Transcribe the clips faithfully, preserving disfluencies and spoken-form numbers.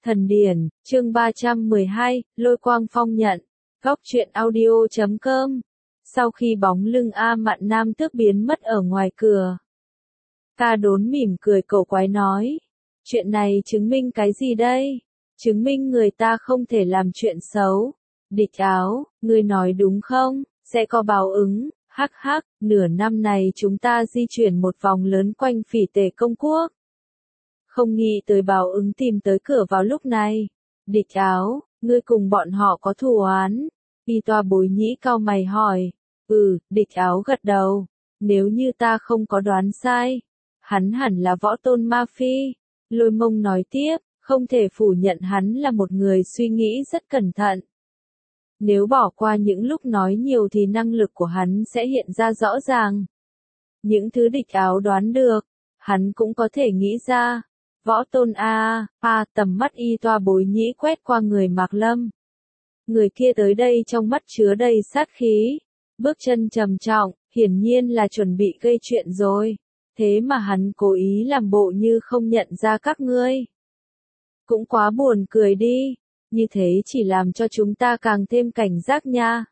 Thần điển, chương ba trăm mười hai, Lôi quang phong nhận. Góc truyện audio chấm com. Sau khi bóng lưng A Mạn Nam Tước biến mất ở ngoài cửa, Ca Đốn mỉm cười cổ quái nói. Chuyện này chứng minh cái gì đây? Chứng minh người ta không thể làm chuyện xấu. Địch Áo, ngươi nói đúng không? Sẽ có báo ứng. Hắc hắc, nửa năm này chúng ta di chuyển một vòng lớn quanh Phỉ Tề công quốc. Không nghĩ tới báo ứng tìm tới cửa vào lúc này. Địch Áo, ngươi cùng bọn họ có thù oán. Y Toa Bối Nhĩ cau mày hỏi. Ừ, Địch Áo gật đầu. Nếu như ta không có đoán sai, hắn hẳn là võ tôn Ma Phi. Lôi Mông nói tiếp, không thể phủ nhận hắn là một người suy nghĩ rất cẩn thận. Nếu bỏ qua những lúc nói nhiều thì năng lực của hắn sẽ hiện ra rõ ràng. Những thứ Địch Áo đoán được, hắn cũng có thể nghĩ ra. Võ tôn a a, tầm mắt Y Toa Bối Nhĩ quét qua người Mạc Lâm. Người kia tới đây trong mắt chứa đầy sát khí, bước chân trầm trọng, hiển nhiên là chuẩn bị gây chuyện rồi. Thế mà hắn cố ý làm bộ như không nhận ra các ngươi. Cũng quá buồn cười đi, như thế chỉ làm cho chúng ta càng thêm cảnh giác nha.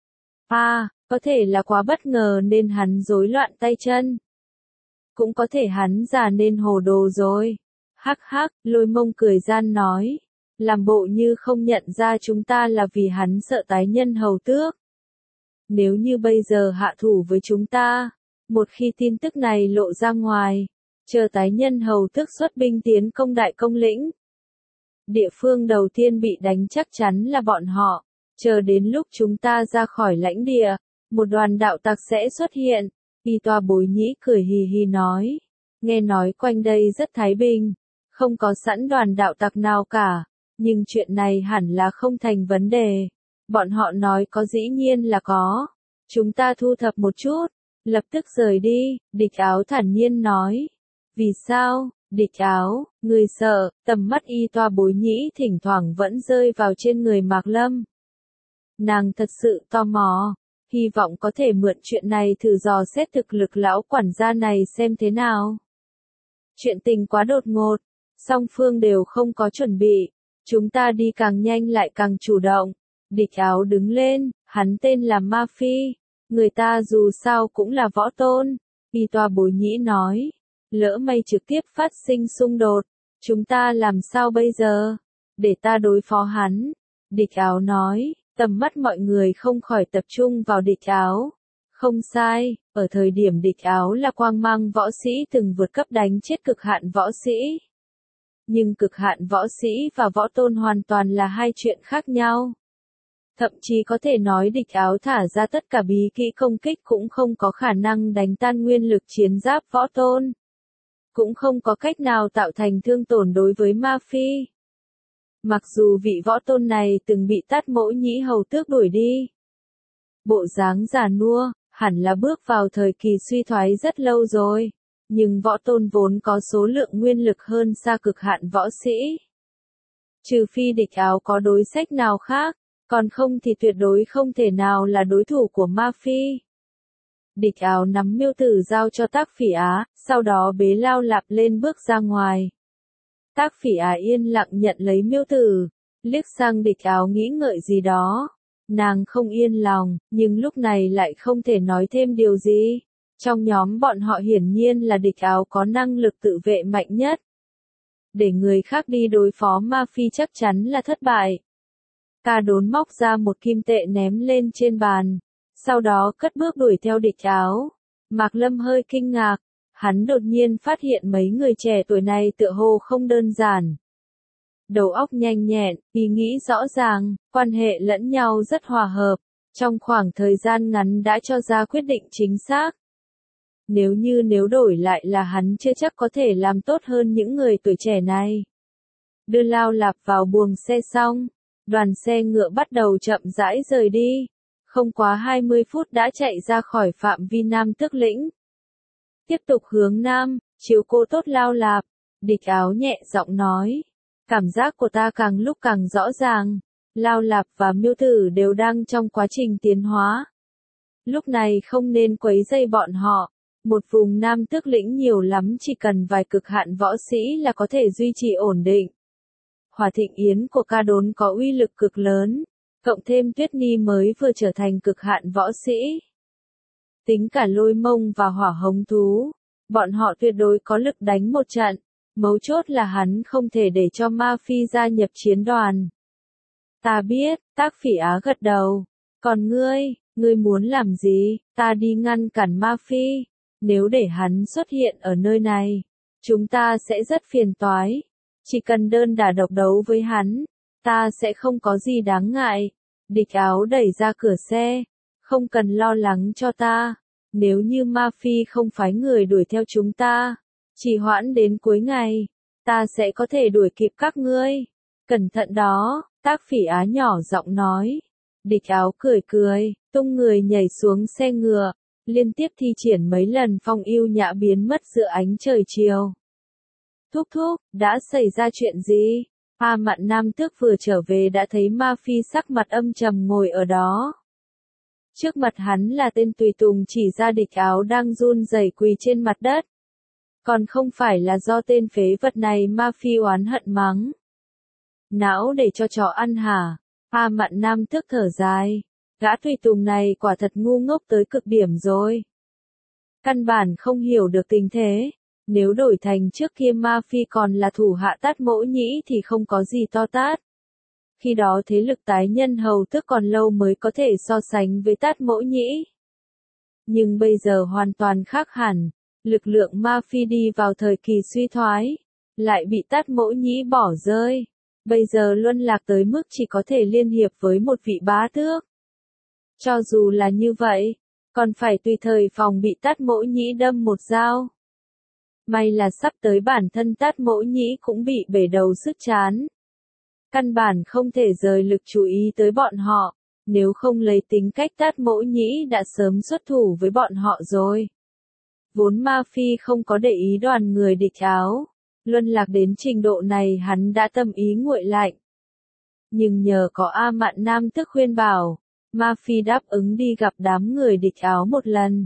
A, có thể là quá bất ngờ nên hắn rối loạn tay chân. Cũng có thể hắn già nên hồ đồ rồi. Hắc hắc, Lôi Mông cười gian nói. Làm bộ như không nhận ra chúng ta là vì hắn sợ tái nhân hầu tước. Nếu như bây giờ hạ thủ với chúng ta, một khi tin tức này lộ ra ngoài, chờ tái nhân hầu tước xuất binh tiến công đại công lĩnh. Địa phương đầu tiên bị đánh chắc chắn là bọn họ, chờ đến lúc chúng ta ra khỏi lãnh địa, một đoàn đạo tặc sẽ xuất hiện. Y Toa Bối Nhĩ cười hì hì nói, nghe nói quanh đây rất thái bình, không có sẵn đoàn đạo tặc nào cả, nhưng chuyện này hẳn là không thành vấn đề. Bọn họ nói có dĩ nhiên là có. Chúng ta thu thập một chút, lập tức rời đi, Địch Áo thản nhiên nói. Vì sao? Địch Áo, người sợ, tầm mắt Y Toa Bối Nhĩ thỉnh thoảng vẫn rơi vào trên người Mạc Lâm. Nàng thật sự tò mò, hy vọng có thể mượn chuyện này thử dò xét thực lực lão quản gia này xem thế nào. Chuyện tình quá đột ngột, song phương đều không có chuẩn bị, chúng ta đi càng nhanh lại càng chủ động. Địch Áo đứng lên, hắn tên là Ma Phi, người ta dù sao cũng là võ tôn. Y Toa Bối Nhĩ nói, lỡ may trực tiếp phát sinh xung đột, chúng ta làm sao bây giờ? Để ta đối phó hắn. Địch Áo nói, tầm mắt mọi người không khỏi tập trung vào Địch Áo. Không sai, ở thời điểm Địch Áo là quang mang võ sĩ từng vượt cấp đánh chết cực hạn võ sĩ. Nhưng cực hạn võ sĩ và võ tôn hoàn toàn là hai chuyện khác nhau. Thậm chí có thể nói Địch Áo thả ra tất cả bí kỹ công kích cũng không có khả năng đánh tan nguyên lực chiến giáp võ tôn. Cũng không có cách nào tạo thành thương tổn đối với Ma Phi. Mặc dù vị võ tôn này từng bị Tát Mỗ Nhĩ hầu tước đuổi đi. Bộ dáng già nua, hẳn là bước vào thời kỳ suy thoái rất lâu rồi. Nhưng võ tôn vốn có số lượng nguyên lực hơn xa cực hạn võ sĩ. Trừ phi Địch Áo có đối sách nào khác, còn không thì tuyệt đối không thể nào là đối thủ của Ma Phi. Địch Áo nắm miêu tử giao cho Tác Phỉ Á, sau đó bế Lao Lạp lên bước ra ngoài. Tác Phỉ Á yên lặng nhận lấy miêu tử, liếc sang Địch Áo nghĩ ngợi gì đó. Nàng không yên lòng, nhưng lúc này lại không thể nói thêm điều gì. Trong nhóm bọn họ hiển nhiên là Địch Áo có năng lực tự vệ mạnh nhất. Để người khác đi đối phó Ma Phi chắc chắn là thất bại. Ca Đốn móc ra một kim tệ ném lên trên bàn, sau đó cất bước đuổi theo Địch Áo. Mạc Lâm hơi kinh ngạc, hắn đột nhiên phát hiện mấy người trẻ tuổi này tựa hồ không đơn giản. Đầu óc nhanh nhẹn, ý nghĩ rõ ràng, quan hệ lẫn nhau rất hòa hợp, trong khoảng thời gian ngắn đã cho ra quyết định chính xác. Nếu như nếu đổi lại là hắn chưa chắc có thể làm tốt hơn những người tuổi trẻ này. Đưa Lao Lạp vào buồng xe xong, đoàn xe ngựa bắt đầu chậm rãi rời đi. Không quá hai mươi phút đã chạy ra khỏi phạm vi Nam Tước lĩnh. Tiếp tục hướng Nam, chiếu cố tốt Lao Lạp, Địch Áo nhẹ giọng nói. Cảm giác của ta càng lúc càng rõ ràng. Lao Lạp và miêu tử đều đang trong quá trình tiến hóa. Lúc này không nên quấy rầy bọn họ. Một vùng Nam Tước lĩnh nhiều lắm chỉ cần vài cực hạn võ sĩ là có thể duy trì ổn định. Hỏa Thịnh Yến của ca đốn có uy lực cực lớn, cộng thêm Tuyết Ni mới vừa trở thành cực hạn võ sĩ. Tính cả Lôi Mông và Hỏa Hống Thú, bọn họ tuyệt đối có lực đánh một trận, mấu chốt là hắn không thể để cho Ma Phi gia nhập chiến đoàn. Ta biết, Tác Phỉ Á gật đầu, còn ngươi, ngươi muốn làm gì? Ta đi ngăn cản Ma Phi, nếu để hắn xuất hiện ở nơi này, chúng ta sẽ rất phiền toái. Chỉ cần đơn đả độc đấu với hắn, ta sẽ không có gì đáng ngại. Địch Áo đẩy ra cửa xe, không cần lo lắng cho ta, nếu như Ma Phi không phái người đuổi theo chúng ta, chỉ hoãn đến cuối ngày, ta sẽ có thể đuổi kịp các ngươi. Cẩn thận đó, Tác Phỉ Á nhỏ giọng nói. Địch Áo cười cười, tung người nhảy xuống xe ngựa, liên tiếp thi triển mấy lần phong yêu nhã biến mất giữa ánh trời chiều. Thúc thúc, đã xảy ra chuyện gì? A Mạn Nam Tước vừa trở về đã thấy Ma Phi sắc mặt âm trầm ngồi ở đó. Trước mặt hắn là tên tùy tùng chỉ ra Địch Áo đang run rẩy quỳ trên mặt đất. Còn không phải là do tên phế vật này Ma Phi oán hận mắng. Não để cho chó ăn hả? A Mạn Nam Tước thở dài. Gã tùy tùng này quả thật ngu ngốc tới cực điểm rồi. Căn bản không hiểu được tình thế. Nếu đổi thành trước kia Ma Phi còn là thủ hạ Tát Mỗ Nhĩ thì không có gì to tát. Khi đó thế lực tái nhân hầu tước còn lâu mới có thể so sánh với Tát Mỗ Nhĩ. Nhưng bây giờ hoàn toàn khác hẳn. Lực lượng Ma Phi đi vào thời kỳ suy thoái, lại bị Tát Mỗ Nhĩ bỏ rơi. Bây giờ luân lạc tới mức chỉ có thể liên hiệp với một vị bá tước. Cho dù là như vậy, còn phải tùy thời phòng bị Tát Mỗ Nhĩ đâm một dao. May là sắp tới bản thân Tát Mỗ Nhĩ cũng bị bể đầu sứt trán. Căn bản không thể rời lực chú ý tới bọn họ, nếu không lấy tính cách Tát Mỗ Nhĩ đã sớm xuất thủ với bọn họ rồi. Vốn Ma Phi không có để ý đoàn người Địch Áo, luân lạc đến trình độ này hắn đã tâm ý nguội lạnh. Nhưng nhờ có A Mạn Nam Tước khuyên bảo, Ma Phi đáp ứng đi gặp đám người Địch Áo một lần.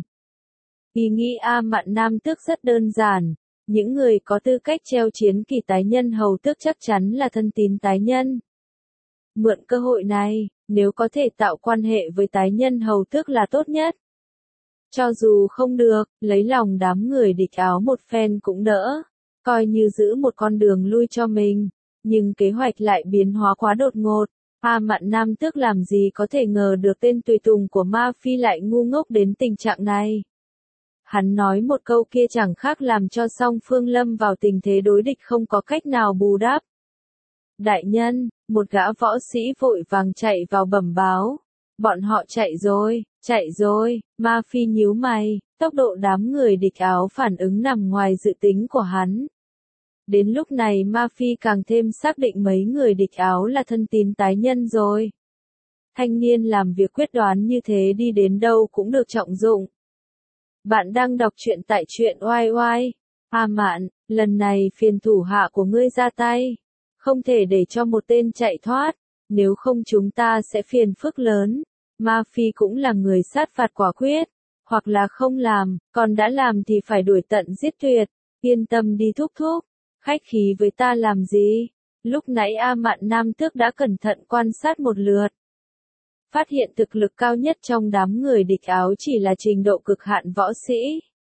Ý nghĩ A Mạn Nam Tước rất đơn giản, những người có tư cách treo chiến kỳ tái nhân hầu tước chắc chắn là thân tín tái nhân. Mượn cơ hội này, nếu có thể tạo quan hệ với tái nhân hầu tước là tốt nhất. Cho dù không được, lấy lòng đám người Địch Áo một phen cũng đỡ, coi như giữ một con đường lui cho mình, nhưng kế hoạch lại biến hóa quá đột ngột. A Mạn Nam Tước làm gì có thể ngờ được tên tùy tùng của Ma Phi lại ngu ngốc đến tình trạng này. Hắn nói một câu kia chẳng khác làm cho song phương lâm vào tình thế đối địch không có cách nào bù đắp. Đại nhân, một gã võ sĩ vội vàng chạy vào bẩm báo. Bọn họ chạy rồi, chạy rồi, Ma Phi nhíu mày, tốc độ đám người Địch Áo phản ứng nằm ngoài dự tính của hắn. Đến lúc này Ma Phi càng thêm xác định mấy người Địch Áo là thân tín tái nhân rồi. Thanh niên làm việc quyết đoán như thế đi đến đâu cũng được trọng dụng. Bạn đang đọc truyện tại truyện oai oai. A Mạn, lần này phiền thủ hạ của ngươi ra tay. Không thể để cho một tên chạy thoát, nếu không chúng ta sẽ phiền phức lớn. Ma Phi cũng là người sát phạt quả quyết, hoặc là không làm, còn đã làm thì phải đuổi tận giết tuyệt. Yên tâm đi thúc thúc, khách khí với ta làm gì? Lúc nãy A Mạn Nam Tước đã cẩn thận quan sát một lượt. Phát hiện thực lực cao nhất trong đám người Địch Áo chỉ là trình độ cực hạn võ sĩ.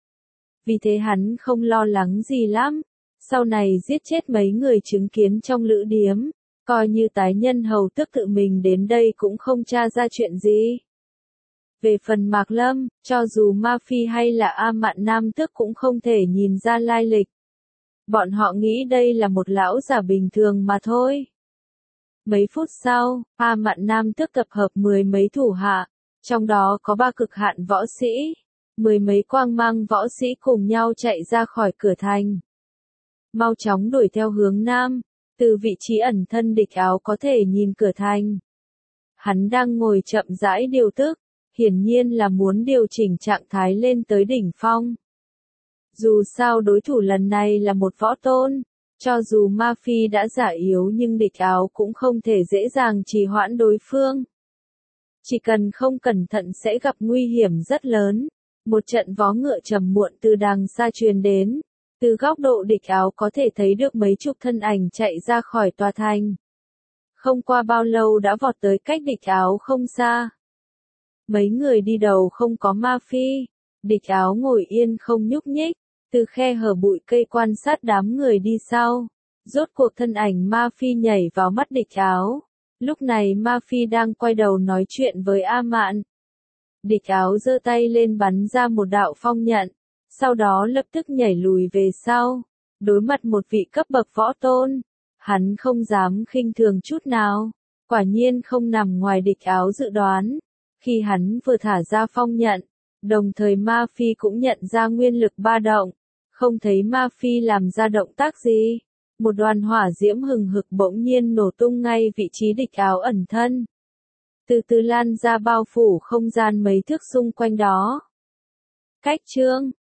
Vì thế hắn không lo lắng gì lắm. Sau này giết chết mấy người chứng kiến trong lữ điếm, coi như tái nhân hầu tước tự mình đến đây cũng không tra ra chuyện gì. Về phần Mạc Lâm, cho dù Ma Phi hay là A Mạn Nam Tước cũng không thể nhìn ra lai lịch. Bọn họ nghĩ đây là một lão giả bình thường mà thôi. Mấy phút sau, A Mạn Nam Tước tập hợp mười mấy thủ hạ, trong đó có ba cực hạn võ sĩ, mười mấy quang mang võ sĩ cùng nhau chạy ra khỏi cửa thành. Mau chóng đuổi theo hướng nam, từ vị trí ẩn thân Địch Áo có thể nhìn cửa thành. Hắn đang ngồi chậm rãi điều tức, hiển nhiên là muốn điều chỉnh trạng thái lên tới đỉnh phong. Dù sao đối thủ lần này là một võ tôn, cho dù Ma Phi đã giả yếu nhưng Địch Áo cũng không thể dễ dàng trì hoãn đối phương. Chỉ cần không cẩn thận sẽ gặp nguy hiểm rất lớn. Một trận vó ngựa trầm muộn từ đằng xa truyền đến. Từ góc độ địch áo có thể thấy được mấy chục thân ảnh chạy ra khỏi tòa thành. Không qua bao lâu đã vọt tới cách địch áo không xa. Mấy người đi đầu không có Ma Phi. Địch áo ngồi yên không nhúc nhích, từ khe hở bụi cây quan sát đám người đi sau. Rốt cuộc thân ảnh Ma Phi nhảy vào mắt địch áo. Lúc này Ma Phi đang quay đầu nói chuyện với A Mạn. Địch áo giơ tay lên bắn ra một đạo phong nhận, sau đó lập tức nhảy lùi về sau. Đối mặt một vị cấp bậc võ tôn, hắn không dám khinh thường chút nào. Quả nhiên không nằm ngoài địch áo dự đoán. Khi hắn vừa thả ra phong nhận, đồng thời Ma Phi cũng nhận ra nguyên lực ba động. Không thấy Ma Phi làm ra động tác gì. Một đoàn hỏa diễm hừng hực bỗng nhiên nổ tung ngay vị trí địch áo ẩn thân. Từ từ lan ra bao phủ không gian mấy thước xung quanh đó. Cách chương